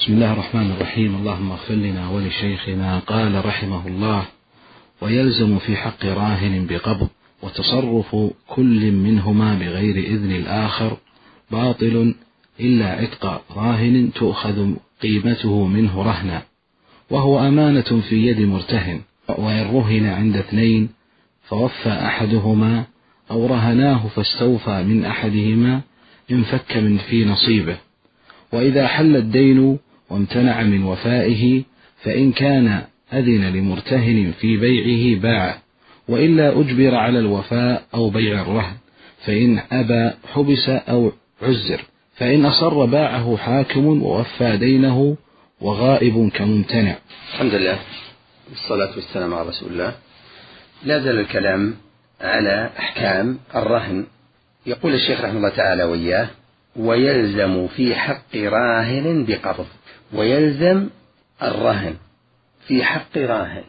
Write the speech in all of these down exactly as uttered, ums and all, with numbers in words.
بسم الله الرحمن الرحيم. اللهم اغفر لنا ولشيخنا. قال رحمه الله: ويلزم في حق راهن بقبض وتصرف كل منهما بغير إذن الآخر باطل إلا عتق راهن تؤخذ قيمته منه رهنا، وهو أمانة في يد مرتهن، وإن رهن عند اثنين فوفى أحدهما أو رهناه فاستوفى من أحدهما انفك من في نصيبه. وإذا حل الدين وامتنع من وفائه فإن كان أذن لمرتهن في بيعه باع، وإلا أجبر على الوفاء أو بيع الرهن، فإن أبى حبس أو عزر، فإن أصر باعه حاكم ووفى دينه وغائب كممتنع. الحمد لله والصلاة والسلام على رسول الله. لا زال الكلام على أحكام الرهن. يقول الشيخ رحمه الله تعالى وإياه: ويلزم في حق راهن بقبض. ويلزم الرهن في حق راهن.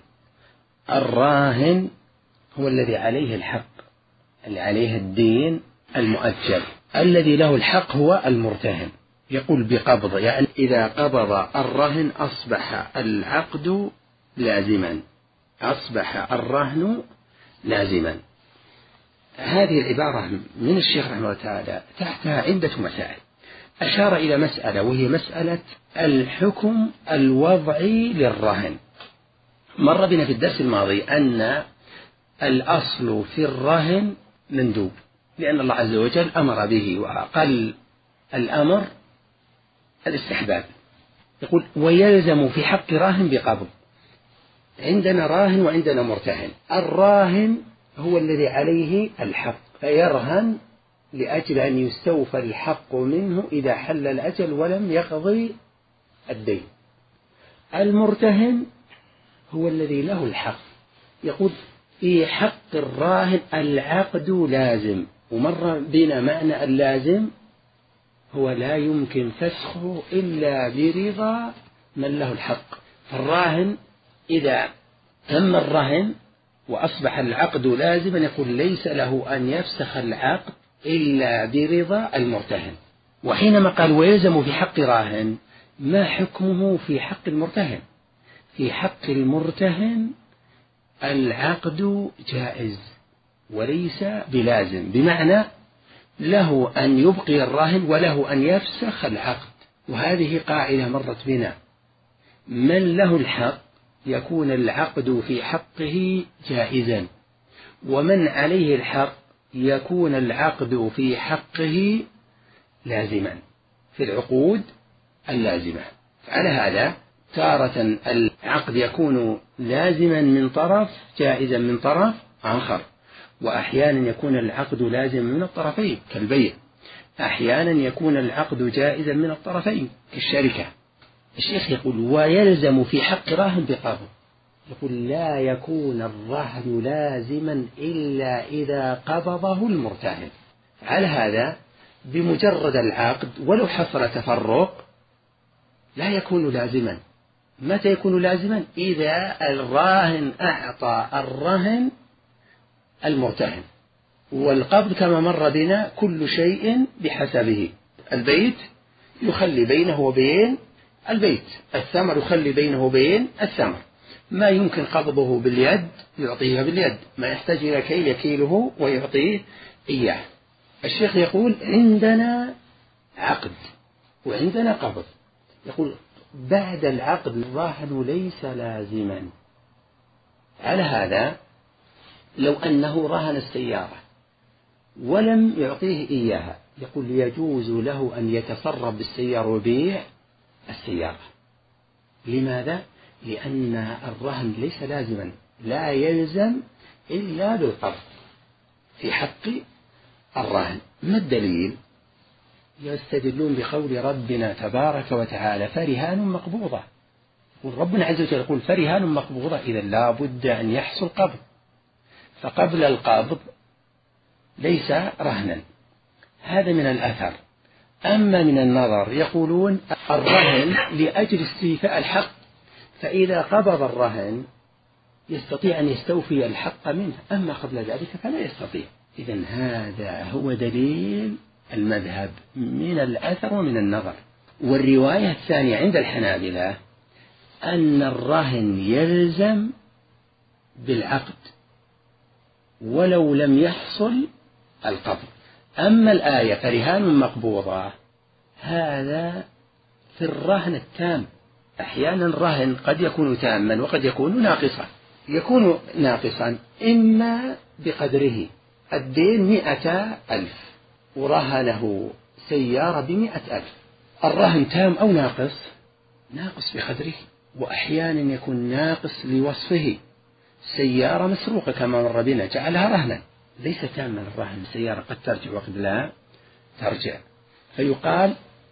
الراهن هو الذي عليه الحق، اللي عليه الدين المؤجل، الذي له الحق هو المرتهن. يقول بقبض، يعني إذا قبض الرهن أصبح العقد لازما، أصبح الرهن لازما. هذه العبارة من الشيخ رحمه الله تعالى تحتها عدة مسائل. أشار إلى مسألة وهي مسألة الحكم الوضعي للرهن. مر بنا في الدرس الماضي أن الأصل في الرهن مندوب، لأن الله عز وجل أمر به، وأقل الأمر الاستحباب. يقول: ويلزم في حق راهن بقبض. عندنا راهن وعندنا مرتهن. الراهن هو الذي عليه الحق، فيرهن لأجل أن يستوفى الحق منه إذا حل الأجل ولم يقضي الدين. المرتهن هو الذي له الحق. يقول: في حق الراهن العقد لازم. ومر بنا معنى اللازم هو لا يمكن فسخه إلا برضا من له الحق. فالراهن إذا تم الرهن وأصبح العقد لازما، يقول ليس له أن يفسخ العقد إلا برضا المرتهن. وحينما قال ويلزم في حق راهن، ما حكمه في حق المرتهن؟ في حق المرتهن العقد جائز وليس بلازم، بمعنى له أن يبقي الراهن وله أن يفسخ العقد. وهذه قاعدة مرت بنا: من له الحق يكون العقد في حقه جائزا، ومن عليه الحق يكون العقد في حقه لازما في العقود اللازمة. على هذا تارة العقد يكون لازما من طرف جائزا من طرف آخر، وأحيانا يكون العقد لازما من الطرفين كالبيع، أحيانا يكون العقد جائزا من الطرفين كالشركة. الشيخ يقول: ويلزم في حق راهن بقبض. يقول: لا يكون الرهن لازما إلا إذا قبضه المرتهن. على هذا بمجرد العقد ولو حصل تفرق لا يكون لازما. متى يكون لازما؟ إذا الراهن أعطى الرهن المرتهن. والقبض كما مر بنا كل شيء بحسبه. البيت يخلي بينه وبين البيت، الثمر يخلي بينه وبين الثمر. ما يمكن قبضه باليد يعطيها باليد، ما يحتاج إلى كيل يكيله ويعطيه إياه. الشيخ يقول: عندنا عقد وعندنا قبض. يقول: بعد العقد الراهن ليس لازما. على هذا لو أنه رهن السيارة ولم يعطيه إياها، يقول يجوز له أن يتصرف بالسيارة وبيع السيارة. لماذا؟ لأن الرهن ليس لازما، لا يلزم إلا بالقبض في حق الرهن. ما الدليل؟ يستدلون بقول ربنا تبارك وتعالى: فرهان مقبوضة. يقول ربنا عز وجل يقول فرهان مقبوضة، إذا لا بد أن يحصل قبض، فقبل القبض ليس رهنا. هذا من الأثر. أما من النظر يقولون الرهن لأجل استيفاء الحق، فإذا قبض الرهن يستطيع أن يستوفي الحق منه، أما قبل ذلك فلا يستطيع. إذن هذا هو دليل المذهب من الأثر ومن النظر. والرواية الثانية عند الحنابلة أن الرهن يلزم بالعقد ولو لم يحصل القبض. أما الآية فرهان مقبوضة هذا في الرهن التام. أحيانا الرهن قد يكون تاما وقد يكون ناقصا. يكون ناقصا إما بقدره، الدين مئة ألف ورهنه سيارة بمئة ألف، الرهن تام أو ناقص؟ ناقص بقدره. وأحيانا يكون ناقص لوصفه، سيارة مسروقة كما مر بنا جعلها رهنا، ليس تاما الرهن، سيارة قد ترجع وقد لا ترجع، فيقال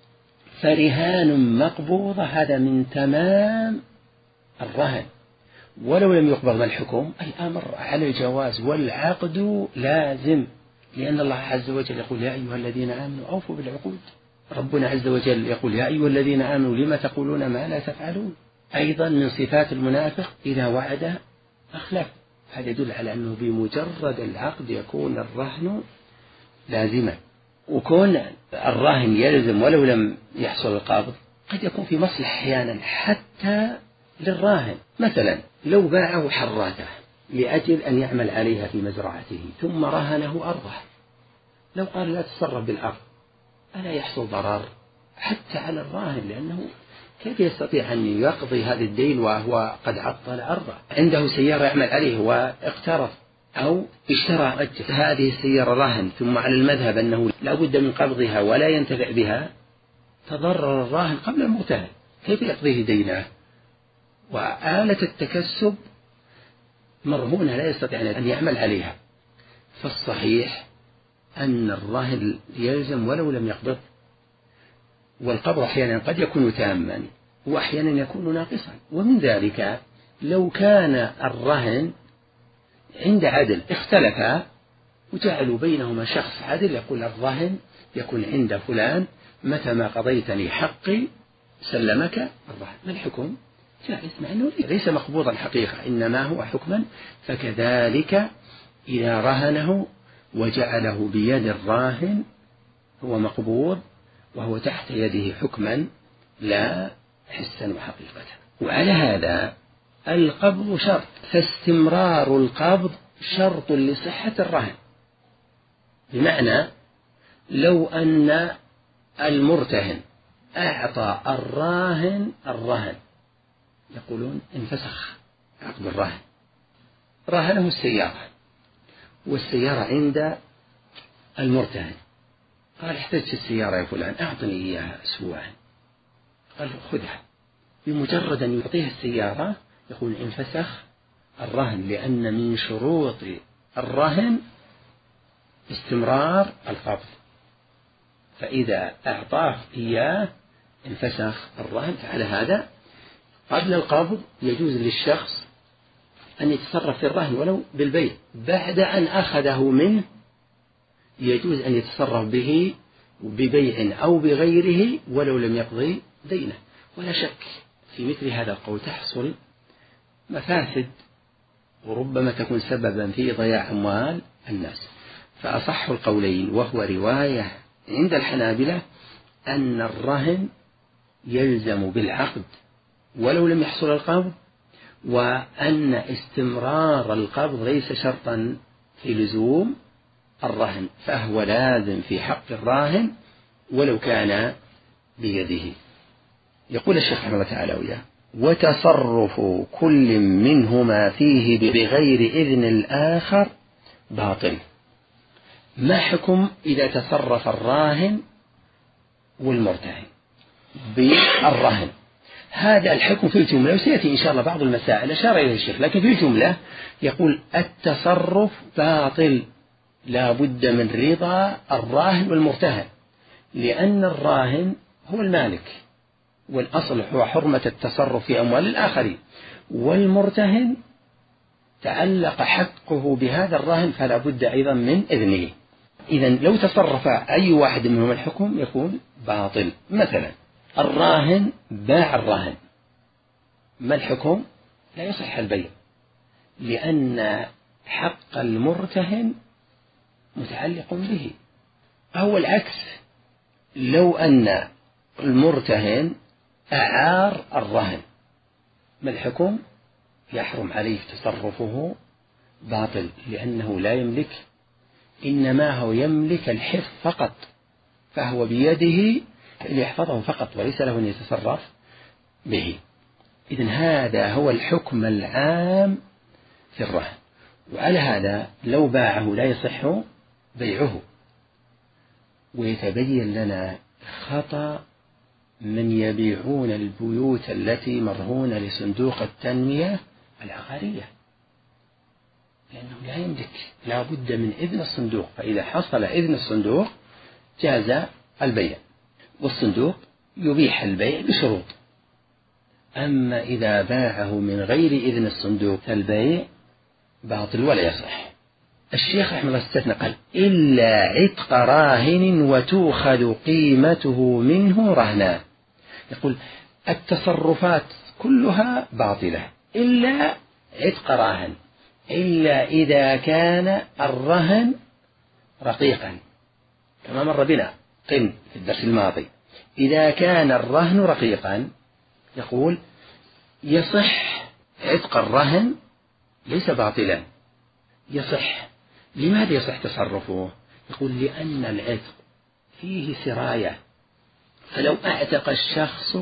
فرهان مقبوضة هذا من تمام الرهن ولو لم يقبض. الحكم الأمر على الجواز والعقد لازم، لأن الله عز وجل يقول يا أيها الذين آمنوا أوفوا بالعقود. ربنا عز وجل يقول يا أيها الذين آمنوا لما تقولون ما لا تفعلون. أيضا من صفات المنافق إذا وعد أخلف، هذا يدل على أنه بمجرد العقد يكون الرهن لازما. وكون الراهن يلزم ولو لم يحصل القبض قد يكون في مصلحة أحيانا حتى للراهن. مثلا لو باعه حراته لأجل أن يعمل عليها في مزرعته ثم رهنه أرضه، لو قال لا تتصرف بالأرض ألا يحصل ضرر حتى على الراهن، لأنه كيف يستطيع أن يقضي هذا الدين وهو قد عطل أرضه؟ عنده سيارة يعمل عليه واقترض أو اشترى هذه السيارة رهن، ثم على المذهب أنه لا بد من قبضها ولا ينتفع بها، تضرر الراهن قبل المرتهن، كيف يقضيه دينه؟ وآلة التكسب مرهونة لا يستطيع أن يعمل عليها. فالصحيح أن الراهن يلزم ولو لم يقبض، والقبض أحيانا قد يكون تاما وأحيانا يكون ناقصا. ومن ذلك لو كان الرهن عند عدل اختلفا وجعلوا بينهما شخص عدل يقول الرهن يكون عند فلان، متى ما قضيتني حقي سلمك الرهن. ما الحكم؟ جائز، مع أنه ليس مقبوضا حقيقة إنما هو حكما. فكذلك إذا رهنه وجعله بيد الراهن هو مقبوض وهو تحت يده حكما لا حسا وحقيقة. وعلى هذا القبض شرط، فاستمرار القبض شرط لصحة الرهن. بمعنى لو أن المرتهن أعطى الراهن الرهن، يقولون انفسخ عقد الرهن، رهنه السيارة والسيارة عند المرتهن، قال احتجت السيارة يا فلان أعطني إياها أسبوعا، قال خذها. بمجرد أن يعطيها السيارة يقول انفسخ الرهن، لأن من شروط الرهن استمرار القبض، فإذا أعطاه إياه انفسخ الرهن. فعلى هذا قبل القبض يجوز للشخص أن يتصرف في الرهن ولو بالبيع، بعد أن أخذه منه يجوز أن يتصرف به ببيع أو بغيره ولو لم يقضي دينه. ولا شك في مثل هذا القول تحصل مفاسد وربما تكون سببا في ضياع أموال الناس. فأصح القولين وهو رواية عند الحنابلة أن الرهن يلزم بالعقد ولو لم يحصل القبض، وأن استمرار القبض ليس شرطا في لزوم الرهن، فهو لازم في حق الراهن ولو كان بيده. يقول الشيخ رحمه الله تعالى وياه: وتصرف كل منهما فيه بغير إذن الآخر باطل. ما حكم إذا تصرف الراهن والمرتهن بالرهن؟ هذا الحكم في الجملة، وسيأتي إن شاء الله بعض المسائل أشار إليه الشيخ، لكن في الجملة يقول التصرف باطل، لا بد من رضا الراهن والمرتهن، لأن الراهن هو المالك والأصل هو حرمة التصرف في أموال الآخرين، والمرتهن تعلق حقه بهذا الراهن فلا بد أيضا من إذنه. إذن لو تصرف أي واحد منهم الحكم يكون باطل. مثلا الراهن باع الراهن، ما الحكم؟ لا يصح البيع، لأن حق المرتهن متعلق به. أو العكس، لو أن المرتهن أعار الرهن، ما الحكم؟ يحرم عليه تصرفه باطل، لأنه لا يملك، إنما هو يملك الحفظ فقط، فهو بيده ليحفظه فقط وليس له أن يتصرف به. إذن هذا هو الحكم العام في الرهن. وعلى هذا لو باعه لا يصح بيعه. ويتبين لنا خطأ من يبيعون البيوت التي مرهونة لصندوق التنمية العقارية، لأنه لا يملك، لا بد من إذن الصندوق، فإذا حصل إذن الصندوق جاز البيع، والصندوق يبيح البيع بشروط. أما إذا باعه من غير إذن الصندوق فالبيع باطل ولا يصح. الشيخ رحمه الله استثنى قال إلا عتق راهن وتؤخذ قيمته منه رهنا. يقول التصرفات كلها باطلة إلا عتق راهن، إلا إذا كان الرهن رقيقا، كما مر بنا قم في الدرس الماضي. إذا كان الرهن رقيقا يقول يصح عتق الرهن، ليس باطلا، يصح. لماذا يصح تصرفه؟ يقول لأن العتق فيه سراية، فلو أعتق الشخص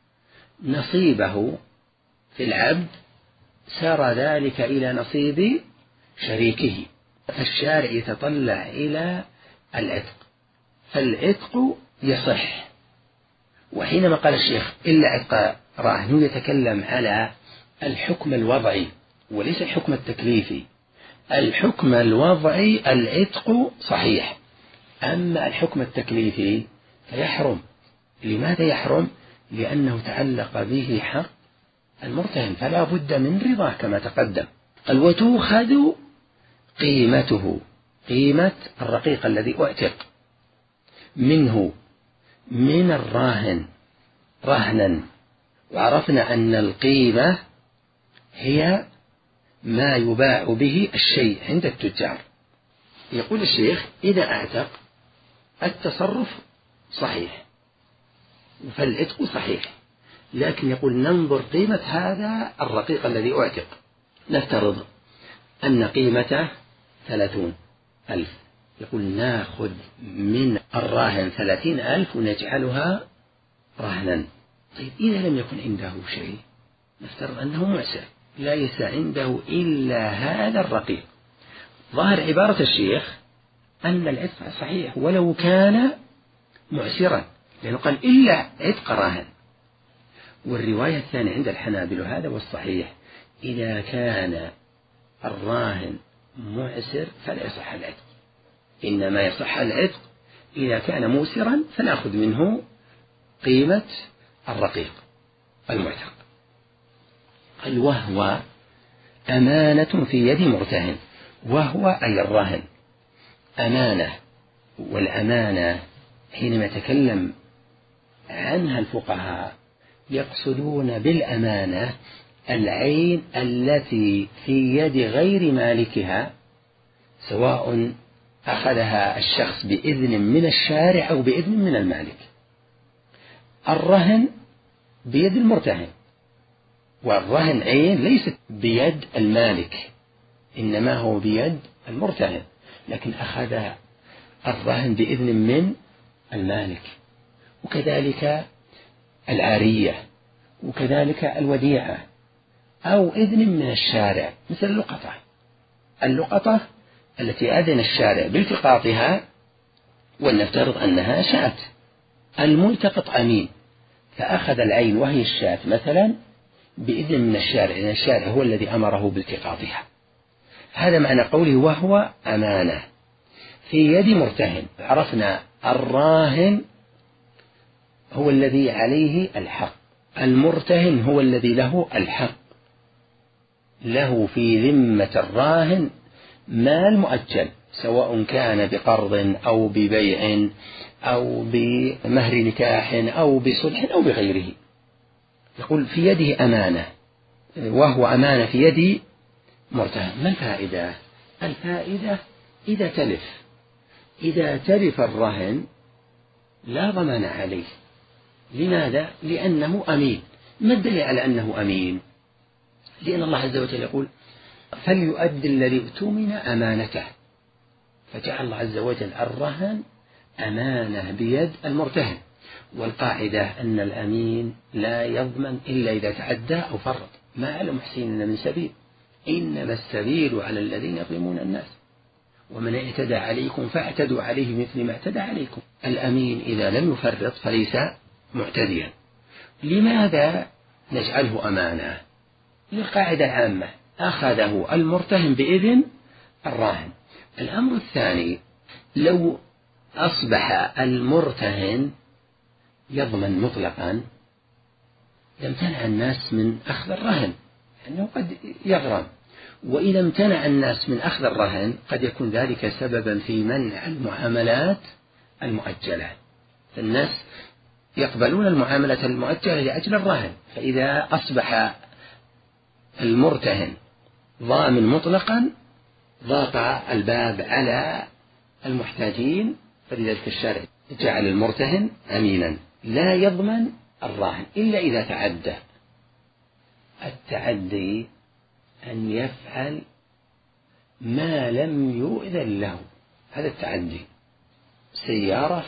نصيبه في العبد سار ذلك إلى نصيب شريكه، فالشارع يتطلع إلى العتق، فالعتق يصح. وحينما قال الشيخ إلا عتق راهن يتكلم على الحكم الوضعي وليس الحكم التكليفي. الحكم الوضعي العتق صحيح، أما الحكم التكليفي فيحرم. لماذا يحرم؟ لأنه تعلق به حق المرتهن، فلا بد من رضاه كما تقدم. قال وتؤخذ قيمته، قيمة الرقيق الذي أعتق منه من الراهن رهنا. وعرفنا أن القيمة هي ما يباع به الشيء عند التجار. يقول الشيخ إذا أعتق التصرف صحيح فالعتق صحيح، لكن يقول ننظر قيمة هذا الرقيق الذي أعتق. نفترض أن قيمته ثلاثون ألف، يقول ناخذ من الراهن ثلاثين ألف ونجعلها رهنا. طيب إذا لم يكن عنده شيء، نفترض أنه معسر لا يسع عنده إلا هذا الرقيق، ظاهر عبارة الشيخ أن العتق صحيح ولو كان معسرا، لأنه قال إلا عتق راهن. والرواية الثانية عند الحنابل هذا والصحيح إذا كان الراهن معسر فلا يصح العتق، إنما يصح العتق إذا كان موسرا فنأخذ منه قيمة الرقيق المعتق. قال وهو أمانة في يد مرتهن، وهو أي الرهن أمانة. والأمانة حينما يتكلم عنها الفقهاء يقصدون بالأمانة العين التي في يد غير مالكها، سواء أخذها الشخص بإذن من الشارع أو بإذن من المالك. الرهن بيد المرتهن، والرهن عين ليست بيد المالك، إنما هو بيد المرتهن، لكن أخذ الرهن بإذن من المالك. وكذلك العارية، وكذلك الوديعة، أو إذن من الشارع مثل اللقطة. اللقطة التي أذن الشارع بالتقاطها، ولنفترض أنها شاة، الملتقط أمين فأخذ العين وهي الشاة مثلا بإذن من الشارع، لأن الشارع هو الذي أمره بالتقاطها. هذا معنى قوله وهو أمانة في يد مرتهن. عرفنا الراهن هو الذي عليه الحق، المرتهن هو الذي له الحق، له في ذمة الراهن مال مؤجل، سواء كان بقرض أو ببيع أو بمهر نكاح أو بصلح أو بغيره. يقول في يده أمانة، وهو أمانة في يد مرتهن. ما الفائدة؟ الفائدة إذا تلف، إذا تلف الرهن لا ضمان عليه، لماذا؟ لأنه أمين. ما الدليل على أنه أمين؟ لأن الله عز وجل يقول فليؤدي الذي اؤتمن أمانته، فجعل الله عز وجل الرهن أمانة بيد المرتهن. والقاعدة أن الأمين لا يضمن إلا إذا تعدى أو فرط، ما على محسنين من سبيل، إنما السبيل على الذين يظلمون الناس، ومن اعتدى عليكم فاعتدوا عليه مثل ما اعتدى عليكم. الأمين إذا لم يفرط فليس معتديا. لماذا نجعله أمانة؟ للقاعدة العامة أخذه المرتهن بإذن الراهن. الأمر الثاني، لو أصبح المرتهن يضمن مطلقا لامتنع الناس من أخذ الرهن، لأنه قد يغرم، وإذا امتنع الناس من أخذ الرهن قد يكون ذلك سببا في منع المعاملات المؤجلة، فالناس يقبلون المعاملة المؤجلة لأجل الرهن. فإذا أصبح المرتهن ضامن مطلقا ضاق الباب على المحتاجين، فلذلك الشرع جعل المرتهن أمينا لا يضمن الراهن إلا إذا تعدى. التعدي أن يفعل ما لم يؤذن له، هذا التعدي. سيارة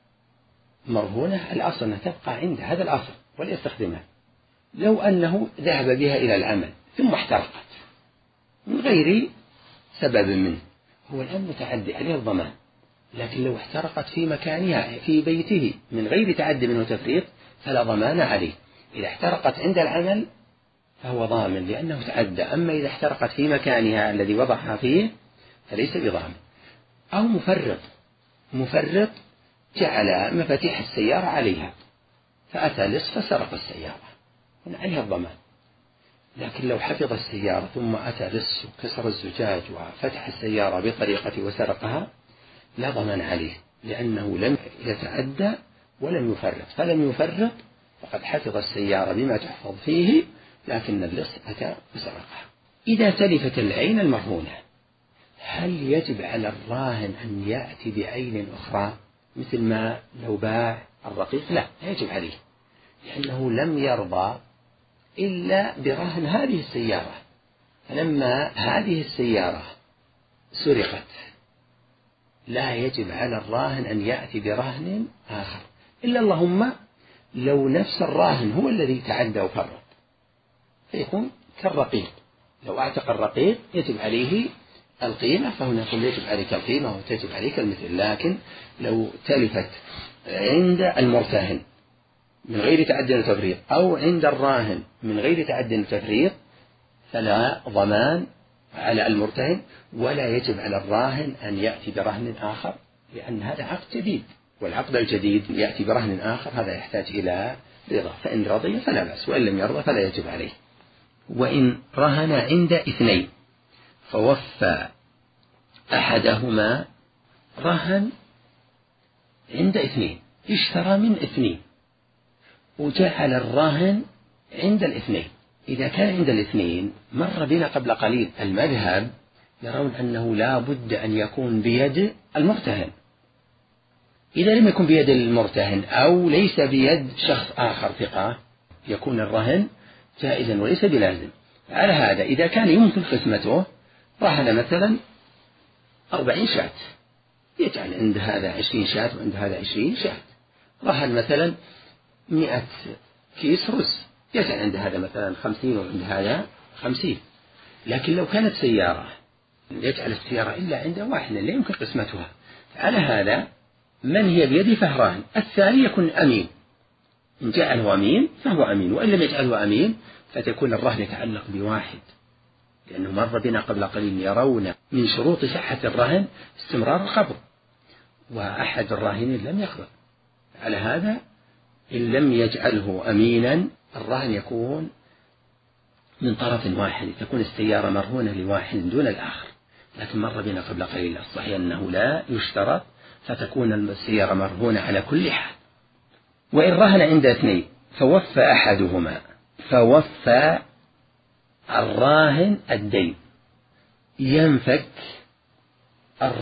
مرهونة الأصل أنها تبقى عنده، هذا الأصل، ولا يستخدمها. لو أنه ذهب بها إلى العمل ثم احترقت من غير سبب منه، هو الآن متعدي عليه الضمان. لكن لو احترقت في مكانها في بيته من غير تعدي منه تفريط فلا ضمان عليه. إذا احترقت عند العمل فهو ضامن لأنه تعدى، أما إذا احترقت في مكانها الذي وضعها فيه فليس بضامن. أو مفرط مفرط جعل مفاتيح السيارة عليها فأتى لص فسرق السيارة، هنا عليها الضمان. لكن لو حفظ السيارة ثم أتى لص وكسر الزجاج وفتح السيارة بطريقة وسرقها لا ضمان عليه، لأنه لم يتعدى ولم يفرط، فلم يفرط فقد حفظ السيارة بما تحفظ فيه، لكن اللص أتى وسرقها. إذا تلفت العين المرهونة هل يجب على الراهن أن يأتي بعين أخرى مثل ما لو باع الرقيق؟ لا، لا يجب عليه، لأنه لم يرضى إلا برهن هذه السيارة. فلما هذه السيارة سرقت لا يجب على الراهن أن يأتي برهن آخر، إلا اللهم لو نفس الراهن هو الذي تعدى وفرط فيكون كالرقيق. لو اعتق الرقيق يجب عليه القيمة، فهنا يقول يجب عليك القيمة وتجب عليك المثل. لكن لو تلفت عند المرتهن من غير تعد وتفريط أو عند الراهن من غير تعد وتفريط فلا ضمان على المرتهن، ولا يجب على الراهن أن يأتي برهن آخر، لأن هذا عقد جديد، والعقد الجديد يأتي برهن آخر هذا يحتاج إلى رضا، فإن رضي فلا بأس، وإن لم يرضى فلا يجب عليه. وإن رهن عند اثنين فوفى أحدهما، رهن عند اثنين، اشترى من اثنين وجعل الراهن عند الاثنين. إذا كان عند الاثنين مر بنا قبل قليل المذهب يرون أنه لا بد أن يكون بيد المرتهن. إذا لم يكن بيد المرتهن أو ليس بيد شخص آخر ثقة يكون الرهن جائزا وليس بلازم. على هذا إذا كان يمكن قسمته رهن مثلا أربعين شاة، يجعل عند هذا عشرين شاة وعند هذا عشرين شاة. رهن مثلا مئة كيس رز، يجعل عند هذا مثلا خمسين وعند هذا خمسين. لكن لو كانت سيارة يجعل السيارة إلا عند واحد لا يمكن قسمتها. على هذا من هي بيده فهران، الثاني يكون أمين، إن جعله أمين فهو أمين، وإن لم يجعله أمين فتكون الرهن يتعلق بواحد، لأنه مر بنا قبل قليل يرون من شروط صحة الرهن استمرار القبض، وأحد الراهنين لم يقبض. على هذا إن لم يجعله أمينا الرهن يكون من طرف واحد، تكون السيارة مرهونة لواحد دون الآخر. لكن مر بنا قبل قليل الصحيح أنه لا يشترط، فتكون السيارة مرهونة على كل حال. وإن رهن عند اثنين فوفى أحدهما، فوفى الراهن الدين، ينفك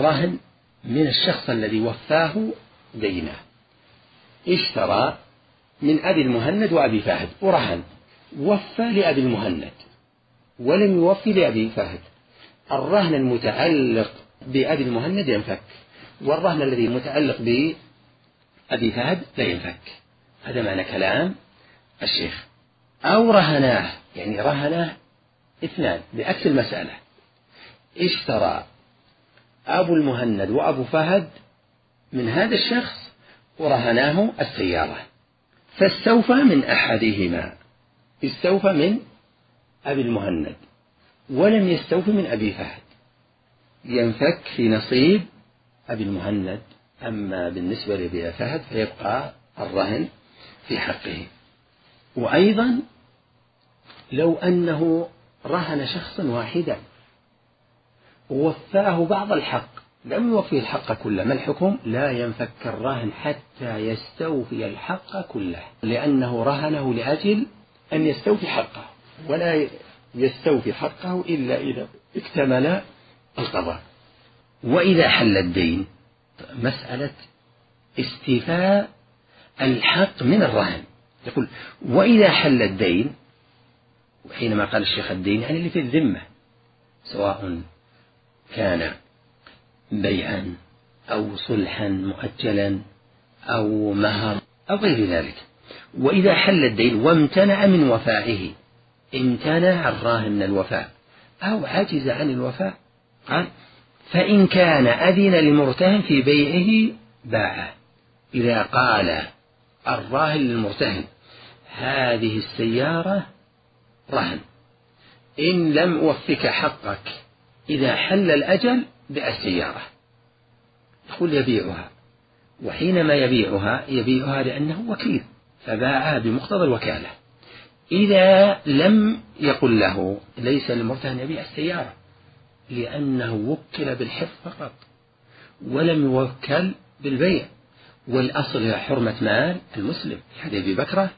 الرهن من الشخص الذي وفاه دينه. اشترى من أبي المهند وأبي فهد ورهن، وفى لأبي المهند ولم يوفي لأبي فهد، الرهن المتعلق بأبي المهند ينفك، والرهن الذي متعلق بأبي فهد لا ينفك. هذا معنى كلام الشيخ. أو رهناه، يعني رهناه اثنان بعكس المسألة، اشترى أبو المهند وأبو فهد من هذا الشخص ورهناه السيارة، فاستوفى من أحدهما، استوفى من أبي المهند ولم يستوفي من أبي فهد، ينفك في نصيب أبي المهند. أما بالنسبة لأبي فهد فيبقى الرهن في حقه. وأيضا لو أنه رهن شخصا واحدا ووفاه بعض الحق لم يوفيه الحق كله، ما الحكم؟ لا ينفك الرهن حتى يستوفي الحق كله، لأنه رهنه لأجل أن يستوفي حقه، ولا يستوفي حقه إلا إذا اكتمل القضاء. وإذا حل الدين، مسألة استيفاء الحق من الرهن، يقول وإذا حل الدين، وحينما قال الشيخ الدين يعني اللي في الذمة، سواء كان بيعا أو صلحا مؤجلا أو مهر أو غير ذلك. وإذا حل الدين وامتنع من وفائه، امتنع الراهن من الوفاء أو عجز عن الوفاء، قال فإن كان أذن لمرتهن في بيعه باعه. إذا قال الراهن للمرتهن هذه السيارة رهن، إن لم أوفك حقك إذا حل الأجل بيع السيارة، يقول يبيعها، وحينما يبيعها يبيعها لأنه وكيل فباعها بمقتضى الوكالة. إذا لم يقل له ليس للمرتهن يبيع السيارة لأنه وكل بالحفظ فقط ولم يوكل بالبيع، والأصل هي حرمة مال المسلم، حديث أبي بكرة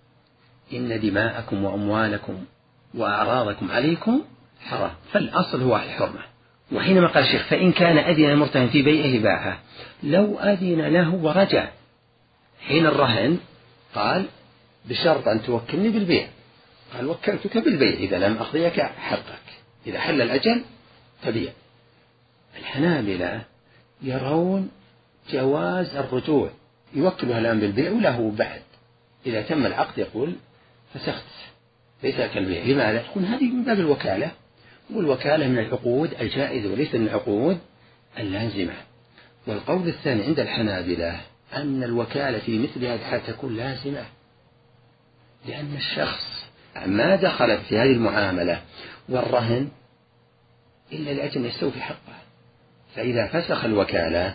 إن دماءكم وأموالكم وأعراضكم عليكم حرام، فالأصل هو الحرمة. وحينما قال الشيخ فإن كان أذن المرتهن في بيعه باعه، لو أذن له ورجع حين الرهن قال بشرط أن توكلني بالبيع، قال وكلتك بالبيع إذا لم أقضيك حقك، إذا حل الأجل تبيع. الحنابلة يرون جواز الرجوع، يوكلها الآن بالبيع وله بعد إذا تم العقد يقول فسخت ليس كالبيع. لماذا؟ تكون هذه من باب الوكالة، والوكالة من العقود الجائزة وليس من العقود اللازمة. والقول الثاني عند الحنابلة أن الوكالة في مثل هذه الحالة تكون لازمة، لأن الشخص ما دخل في هذه المعاملة والرهن إلا لأجل يستوفي حقه، فإذا فسخ الوكالة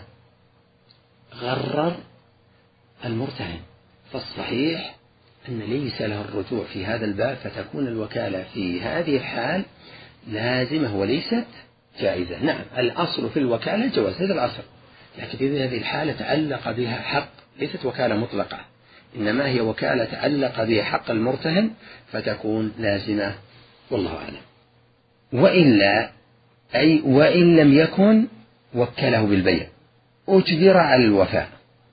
غرر المرتهن، فالصحيح أن ليس له الرجوع في هذا الباب، فتكون الوكالة في هذه الحال لازمة وليست جائزة. نعم الأصل في الوكالة جواز، هذا الأصل، لكن في هذه الحالة تعلق بها حق، ليست وكالة مطلقة، إنما هي وكالة تعلق بها حق المرتهن فتكون لازمة، والله أعلم. وإلا أي وإن لم يكن وكله بالبيع أجبر على الوفاء.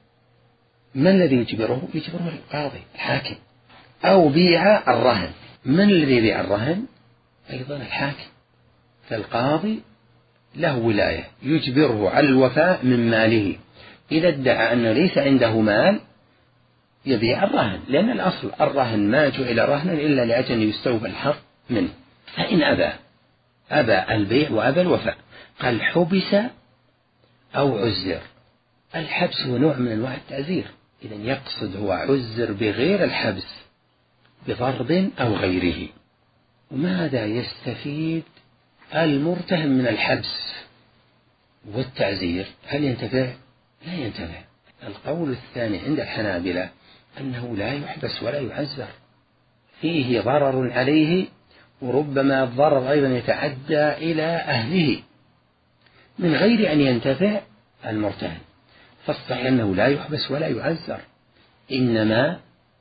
من الذي يجبره؟ يجبره القاضي الحاكم. أو بيع الرهن، من الذي يبيع الرهن؟ أيضا الحاكم، فالقاضي له ولاية يجبره على الوفاء من ماله. إذا ادعى أنه ليس عنده مال يبيع الرهن، لأن الأصل الرهن ما جعل رهنا إلا لأجل يستوفى الحق منه. فإن أبى أبى البيع وأبى الوفاء، قال حبس أو عزر. الحبس هو نوع من أنواع التعزير، إذا يقصد هو عزر بغير الحبس بضرب أو غيره. وماذا يستفيد المرتهن من الحبس والتعزير؟ هل ينتفع؟ لا ينتفع. القول الثاني عند الحنابلة أنه لا يحبس ولا يعزر، فيه ضرر عليه، وربما الضرر أيضا يتعدى إلى أهله من غير أن ينتفع المرتهن، فالصحيح أنه لا يحبس ولا يعزر، إنما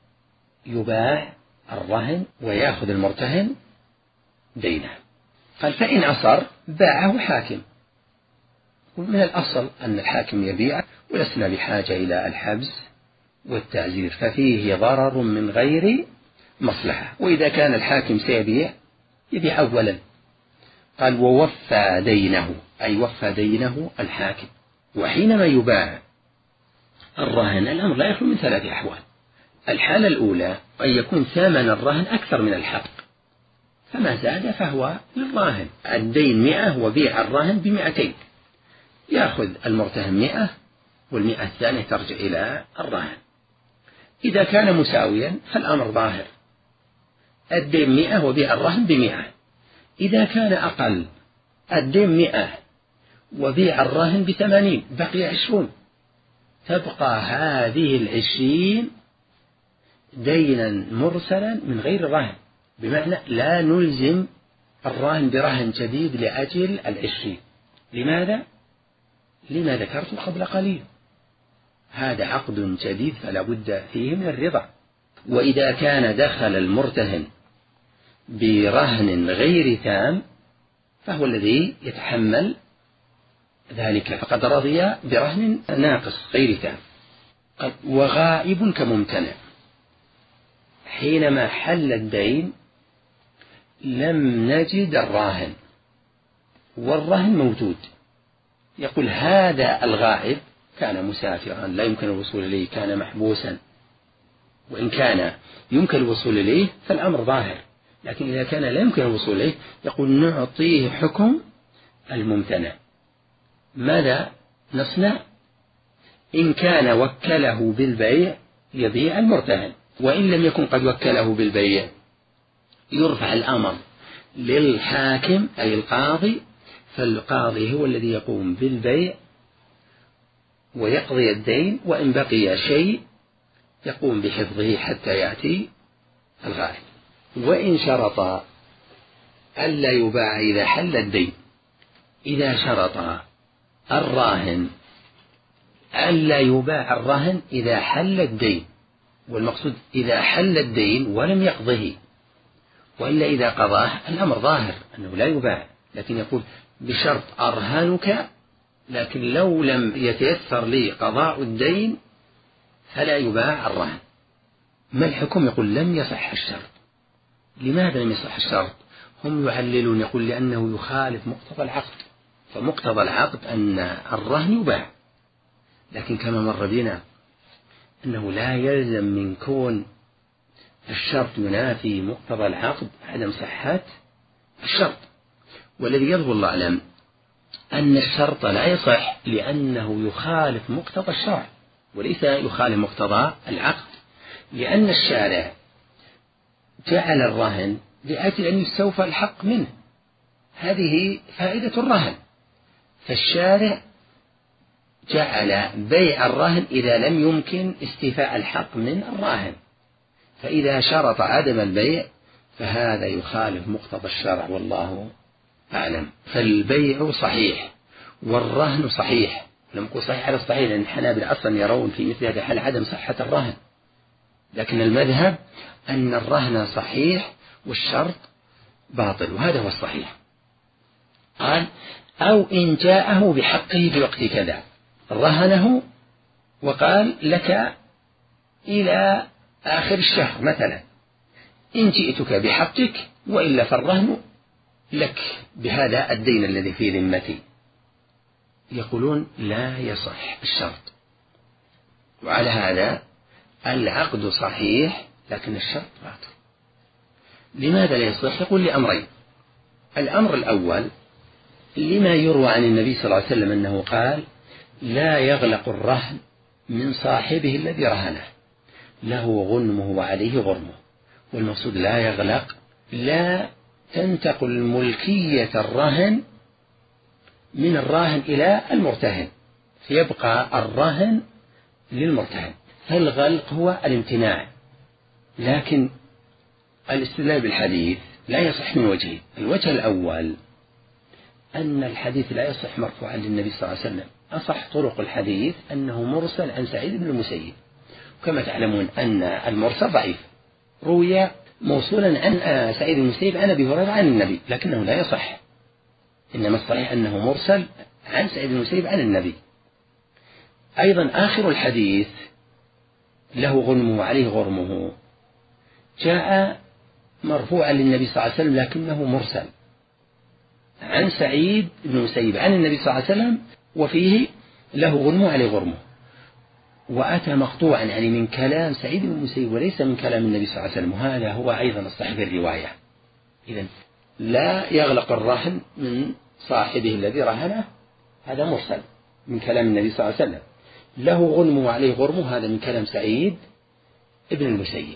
يباع الرهن ويأخذ المرتهن دينه. قال فإن أصر باعه حاكم، ومن الأصل أن الحاكم يبيع، ولسنا بحاجة إلى الحبس والتعزير، ففيه ضرر من غير مصلحة. وإذا كان الحاكم سيبيع يبيع أولا. قال ووفى دينه، أي وفى دينه الحاكم. وحينما يباع الرهن الأمر لا يخلو من ثلاث أحوال. الحالة الأولى أن يكون ثمن الرهن أكثر من الحق، فما زاد فهو للراهن. الدين مئة وبيع الرهن بمئتين، يأخذ المرتهن مئة والمئة الثانية ترجع إلى الراهن. إذا كان مساويا فالأمر ظاهر، الدين مئة وبيع الرهن بمئة. إذا كان أقل، الدين مئة وبيع الرهن بثمانين، بقي عشرون، تبقى هذه العشرين دينا مرسلا من غير رهن، بمعنى لا نلزم الراهن برهن جديد لأجل العشرين. لماذا؟ لما ذكرت قبل قليل، هذا عقد جديد فلا بد فيه من الرضا. وإذا كان دخل المرتهن برهن غير تام فهو الذي يتحمل ذلك، فقد رضي برهن ناقص غير تام. وغائب كممتنع، حينما حل الدين لم نجد الراهن والرهن موجود، يقول هذا الغائب كان مسافرا لا يمكن الوصول إليه، كان محبوسا، وإن كان يمكن الوصول إليه فالأمر ظاهر، لكن إذا كان لا يمكن الوصول إليه يقول نعطيه حكم الممتنع. ماذا نصنع؟ إن كان وكله بالبيع يبيع المرتهن، وإن لم يكن قد وكله بالبيع يرفع الأمر للحاكم أي القاضي، فالقاضي هو الذي يقوم بالبيع ويقضي الدين، وإن بقي شيء يقوم بحفظه حتى يأتي الغائب. وإن شرط ألا يباع إذا حل الدين، إذا شرط الراهن ألا يباع الرهن إذا حل الدين، والمقصود إذا حل الدين ولم يقضه، وإلا إذا قضاه الأمر ظاهر أنه لا يباع، لكن يقول بشرط أرهنك، لكن لو لم يتيسر لي قضاء الدين فلا يباع الرهن. ما الحكم؟ يقول لم يصح الشرط. لماذا لم يصح الشرط؟ هم يعللون، يقول لأنه يخالف مقتضى العقد، فمقتضى العقد أن الرهن يباع، لكن كما مر بنا أنه لا يلزم من كون الشرط ينافي مقتضى العقد عدم صحة الشرط. والذي يظهر الله أعلم أن الشرط لا يصح لأنه يخالف مقتضى الشرع وليس يخالف مقتضى العقد، لأن الشارع جعل الرهن لأجل أن يستوفى الحق منه، هذه فائدة الرهن، فالشارع جعل بيع الرهن إذا لم يمكن استيفاء الحق من الراهن، فإذا شرط عدم البيع فهذا يخالف مقتضى الشرع والله أعلم. فالبيع صحيح والرهن صحيح، لم يكن صحيح على الصحيح، لأن الحنابلة أصلا يرون في مثل هذا الحال عدم صحة الرهن، لكن المذهب أن الرهن صحيح والشرط باطل، وهذا هو الصحيح. قال أو إن جاءه بحقه بوقت كذا، رهنه وقال لك إلى آخر الشهر مثلا، إن جئتك بحقك وإلا فالرهن لك بهذا الدين الذي في ذمتي، يقولون لا يصح الشرط. وعلى هذا العقد صحيح لكن الشرط باطل. لماذا لا يصح؟ يقول لأمرين. الأمر الأول لما يروى عن النبي صلى الله عليه وسلم أنه قال لا يغلق الرهن من صاحبه الذي رهنه، له غنمه وعليه غرمه، والمقصود لا يغلق، لا تنتقل ملكية الرهن من الراهن إلى المرتهن، فيبقى الرهن للمرتهن. فالغلق هو الامتناع، لكن الاستدلال بالحديث لا يصح من وجهين. الوجه الأول أن الحديث لا يصح مرفوعا للنبي صلى الله عليه وسلم، أصح طرق الحديث أنه مرسل عن سعيد بن المسيب، كما تعلمون أن المرسل ضعيف، روي موصولا عن سعيد بن المسيب عن أبي هريرة عن النبي، لكنه لا يصح، إنما الصحيح أنه مرسل عن سعيد بن المسيب عن النبي. أيضا آخر الحديث له غنمه وعليه غرمه جاء مرفوعا للنبي صلى الله عليه وسلم لكنه مرسل عن سعيد بن المسيب عن النبي صلى الله عليه وسلم، وفيه له غنمه وعليه غرمه، وأتى مقطوعا يعني من كلام سعيد بن المسيب وليس من كلام النبي صلى الله عليه وسلم، وهذا هو أيضا الصحيح في الرواية. إذن لا يغلق الرهن من صاحبه الذي رهنه، هذا مرسل من كلام النبي صلى الله عليه وسلم. له غنمه وعليه غرمه، هذا من كلام سعيد ابن المسيب،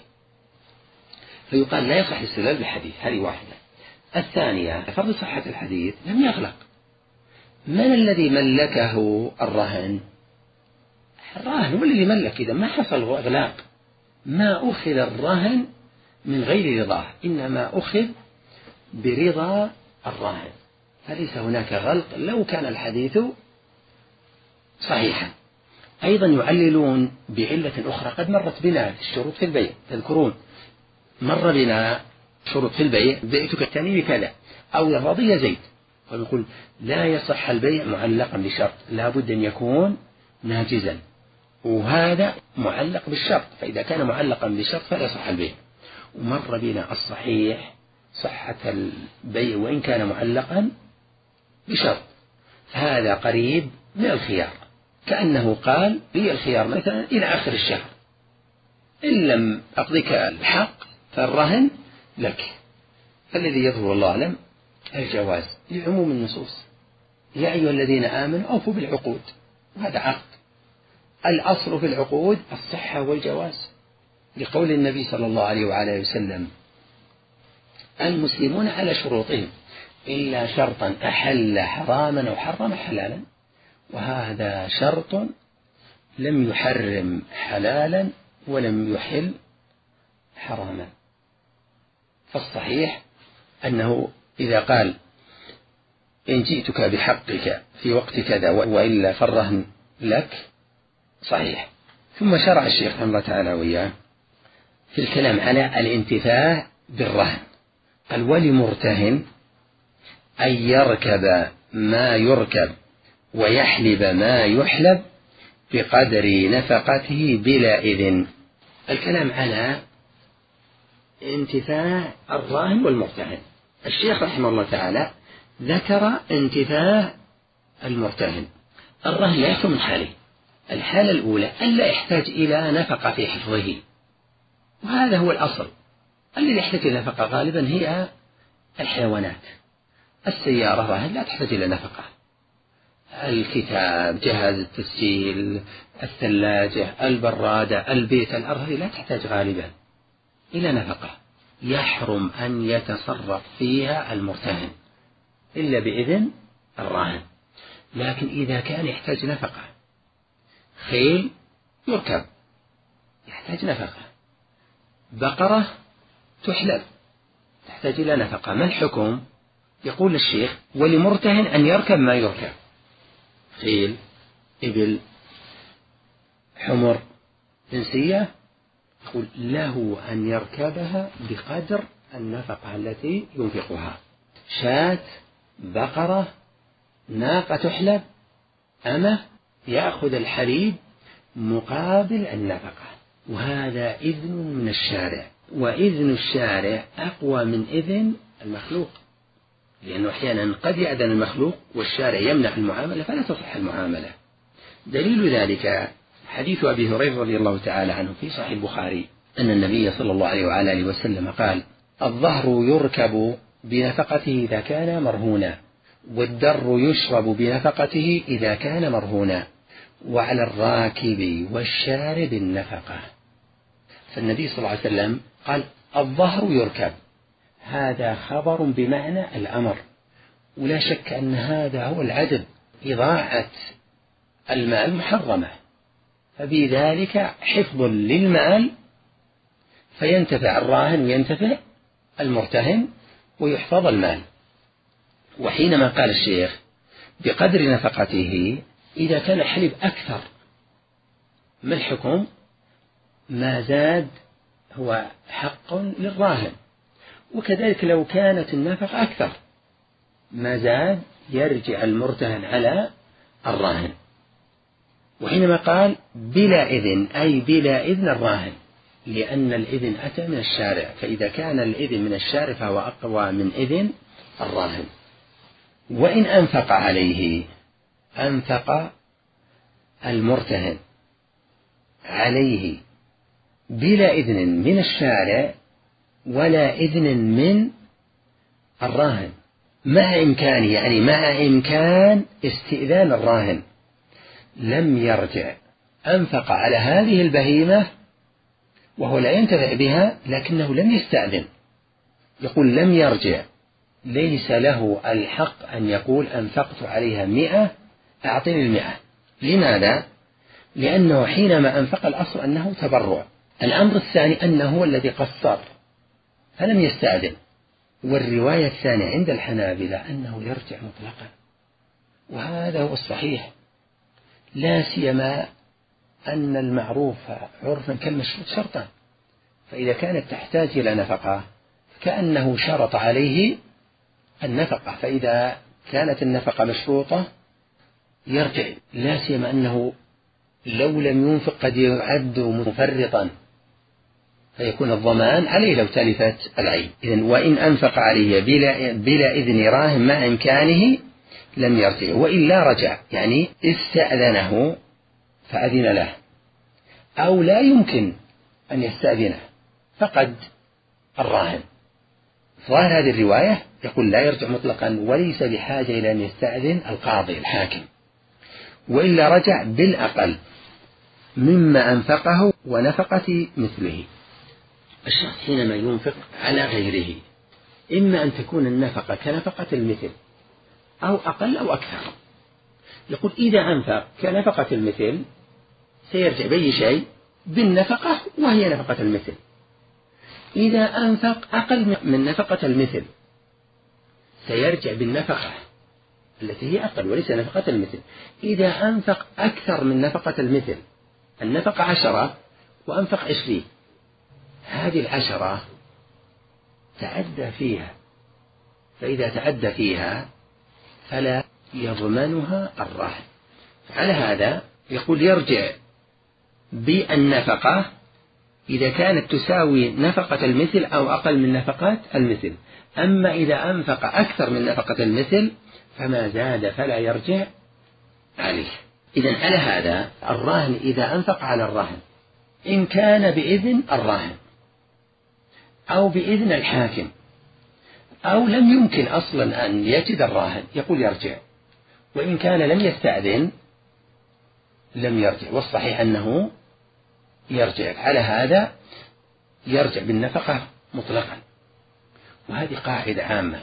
فيقال لا يصح الاستدلال بالحديث. هذه واحدة. الثانية فرض صحة الحديث لم يغلق. من الذي ملكه الرهن؟ الراهن هو الذي ملك، إذا ما حصل إغلاق، ما أخذ الرهن من غير رضاه، إنما أخذ برضا الراهن، فليس هناك غلق لو كان الحديث صحيحا. أيضا يعللون بعلة أخرى قد مرت بنا في الشروط في البيع، تذكرون مر بنا شروط في البيع: بعتك الثاني بكذا، أو رضي زيد، ويقول لا يصح البيع معلقا بشرط، لا بد أن يكون ناجزا، وهذا معلق بالشرط، فإذا كان معلقا بشرط فلا يصح البيع. ومر بنا الصحيح صحة البيع وإن كان معلقا بشرط، هذا قريب من الخيار، كأنه قال لي الخيار مثلا إلى آخر الشهر، إن لم أقضيك الحق فالرهن لك. فالذي يظهر الله أعلم الجواز لعموم النصوص: يا أيها الذين آمنوا أوفوا بالعقود، وهذا عقد. الأصل في العقود الصحة والجواز، لقول النبي صلى الله عليه وعلى وسلم: المسلمون على شروطهم إلا شرطا أحل حراما أو حرم حلالا، وهذا شرط لم يحرم حلالا ولم يحل حراما. فالصحيح أنه إذا قال إن جئتك بحقك في وقت كذا وإلا فالرهن لك صحيح. ثم شرع الشيخ رحمه الله تعالى وإياه في الكلام على الانتفاع بالرهن، قال: ولمرتهن أن يركب ما يركب ويحلب ما يحلب بقدر نفقته بلا إذن. الكلام على انتفاع الراهن والمرتهن. الشيخ رحمه الله تعالى ذكر انتفاع المرتهن. الرهن لا يخلو من حالين: الحالة الأولى ألا يحتاج إلى نفقة في حفظه، وهذا هو الأصل. الذي يحتاج إلى نفقة غالبا هي الحيوانات. السيارة راهن لا تحتاج إلى نفقة، الكتاب، جهاز التسجيل، الثلاجة، البرادة، البيت، الأرض، هذه لا تحتاج غالبا إلى نفقة، يحرم أن يتصرف فيها المرتهن إلا بإذن الراهن. لكن إذا كان يحتاج نفقة، خيل يركب يحتاج نفقة، بقرة تحلب تحتاج إلى نفقة، ما الحكم؟ يقول الشيخ: ولمرتهن أن يركب ما يركب، خيل، إبل، حمر، إنسية، يقول له أن يركبها بقدر النفقة التي ينفقها. شاة، بقرة، ناقة تحلب، أمة، يأخذ الحليب مقابل النفقة، وهذا إذن من الشارع، وإذن الشارع أقوى من إذن المخلوق، لأنه أحيانا قد يأذن المخلوق والشارع يمنع المعاملة فلا تصح المعاملة. دليل ذلك حديث أبي هريرة رضي الله تعالى عنه في صحيح البخاري أن النبي صلى الله عليه وعلى آله وسلم قال: الظهر يركب بنفقته إذا كان مرهونا، والدر يشرب بنفقته إذا كان مرهونا، وعلى الراكب والشارب النفقة. فالنبي صلى الله عليه وسلم قال: الظهر يركب، هذا خبر بمعنى الأمر، ولا شك أن هذا هو العدل، إضاعة المال محرمة، فبذلك حفظ للمال فينتفع الراهن وينتفع المرتهن ويحفظ المال. وحينما قال الشيخ بقدر نفقته، إذا كان الحليب أكثر، ما الحكم؟ ما زاد هو حق للراهن، وكذلك لو كانت النفقة أكثر، ما زاد يرجع المرتهن على الراهن. وحينما قال بلا إذن أي بلا إذن الراهن، لأن الإذن أتى من الشارع، فإذا كان الإذن من الشارع فهو أقوى من إذن الراهن. وإن أنفق عليه، أنفق المرتهن عليه بلا إذن من الشارع ولا إذن من الراهن، مع إمكانه يعني مع إمكان استئذان الراهن، لم يرجع. أنفق على هذه البهيمة وهو لا ينتفع بها لكنه لم يستأذن، يقول لم يرجع، ليس له الحق أن يقول أنفقت عليها مئة أعطني المئة. لماذا؟ لأنه حينما أنفق الأصل أنه تبرع. الأمر الثاني أنه هو الذي قصر فلم يستأذن. والرواية الثانية عند الحنابلة أنه يرجع مطلقا، وهذا هو الصحيح، لا سيما أن المعروف عرفا كالمشروط شرطا، فإذا كانت تحتاج إلى نفقة كأنه شرط عليه النفقة، فإذا كانت النفقة مشروطة يرجع، لا سيما أنه لو لم ينفق قد يعد مفرطا فيكون الضمان عليه لو تلفت العين. إذن وإن أنفق عليه بلا, بلا إذن راهن مع إمكانه لم يرجع، وإلا رجع يعني استأذنه فأذن له، أو لا يمكن أن يستأذنه فقد الراهن. ظاهر هذه الرواية يقول لا يرجع مطلقا وليس بحاجة إلى أن يستأذن القاضي الحاكم، وإلا رجع بالأقل مما أنفقه ونفقة مثله. الشخص حينما ينفق على غيره إما أن تكون النفقة كنفقة المثل أو أقل أو أكثر. يقول إذا أنفق كنفقة المثل سيرجع بأي شيء بالنفقة وهي نفقة المثل. إذا أنفق أقل من نفقة المثل سيرجع بالنفقة التي هي أقل وليس نفقة المثل. إذا أنفق أكثر من نفقة المثل، النفقة عشرة وأنفق عشرين، هذه العشرة تعدى فيها، فإذا تعدى فيها فلا يضمنها الراهن. على هذا يقول يرجع بالنفقة إذا كانت تساوي نفقة المثل أو أقل من نفقات المثل. أما إذا أنفق أكثر من نفقة المثل فما زاد فلا يرجع عليه. إذن على هذا الراهن إذا أنفق على الراهن إن كان بإذن الراهن أو بإذن الحاكم أو لم يمكن أصلا أن يجد الراهن يقول يرجع، وإن كان لم يستأذن لم يرجع، والصحيح أنه يرجع. على هذا يرجع بالنفقة مطلقا. وهذه قاعدة عامة،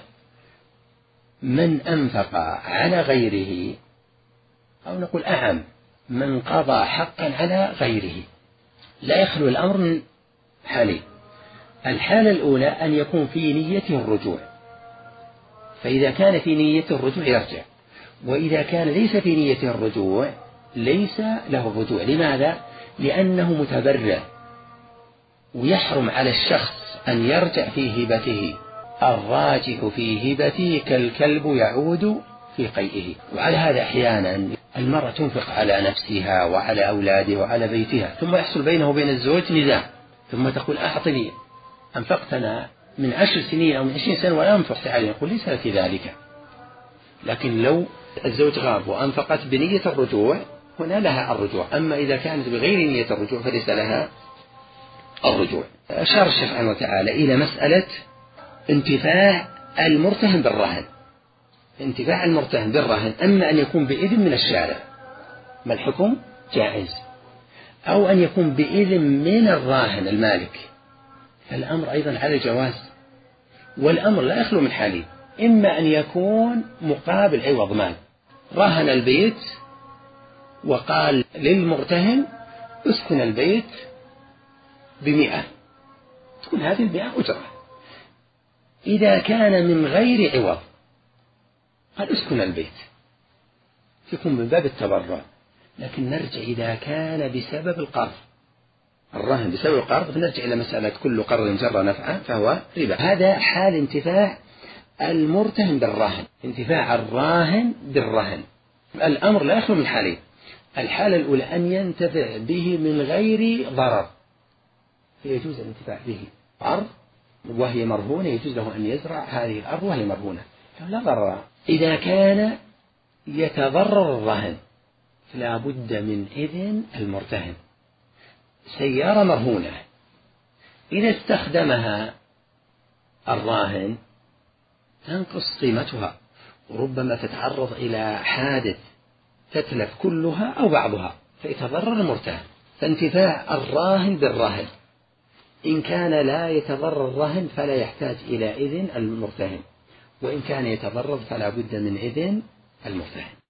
من أنفق على غيره أو نقول أعم من قضى حقا على غيره لا يخلو الأمر من حالين. الحالة الأولى أن يكون في نيته الرجوع، فإذا كان في نيته الرجوع يرجع، وإذا كان ليس في نيته الرجوع ليس له الرجوع. لماذا؟ لأنه متبرع ويحرم على الشخص أن يرجع في هبته. الراجع في هبته كالكلب يعود في قيئه. وعلى هذا أحيانا المرأة تنفق على نفسها وعلى أولادها وعلى بيتها، ثم يحصل بينه وبين الزوج نزاع، ثم تقول أعطني، أنفقتنا من عشر سنين أو من عشرين سنة ولا أنفقت عليه. يقول ليس لك ذلك. لكن لو الزوج غاب وأنفقت بنية الرجوع هنا لها الرجوع، أما إذا كانت بغير نية الرجوع فليس لها الرجوع. أشار الشيخ سبحانه وتعالى إلى مسألة انتفاع المرتهن بالرهن. انتفاع المرتهن بالرهن أما أن يكون بإذن من الشارع ما الحكم جائز، أو أن يكون بإذن من الراهن المالك، فالأمر أيضا على الجواز. والأمر لا يخلو من حالين، إما أن يكون مقابل عوض مال، رهن البيت وقال للمرتهن اسكن البيت بمئة، تكون هذه المئة أجرة. إذا كان من غير عوض قال اسكن البيت، يكون من باب التبرع. لكن نرجع إذا كان بسبب القرض، الرهن بسبب القرض، فنرجع إلى مسألة كل قرض جر نفعا فهو ربا. هذا حال انتفاع المرتهن بالرهن، انتفاع الراهن بالرهن. الأمر لا يخلو من حالين، الحالة الأولى أن ينتفع به من غير ضرر، فيجوز الانتفاع به أرض وهي مرهونة، يجوز له أن يزرع هذه الأرض وهي مرهونة لا ضرر. إذا كان يتضرر الرهن فلا بد من إذن المرتهن. سيارة مرهونة إذا استخدمها الراهن تنقص قيمتها، وربما تتعرض إلى حادث تتلف كلها أو بعضها فيتضرر المرتهن. فانتفاع الراهن بالرهن، إن كان لا يتضرر الرهن فلا يحتاج إلى إذن المرتهن، وإن كان يتضرر فلا بد من إذن المرتهن.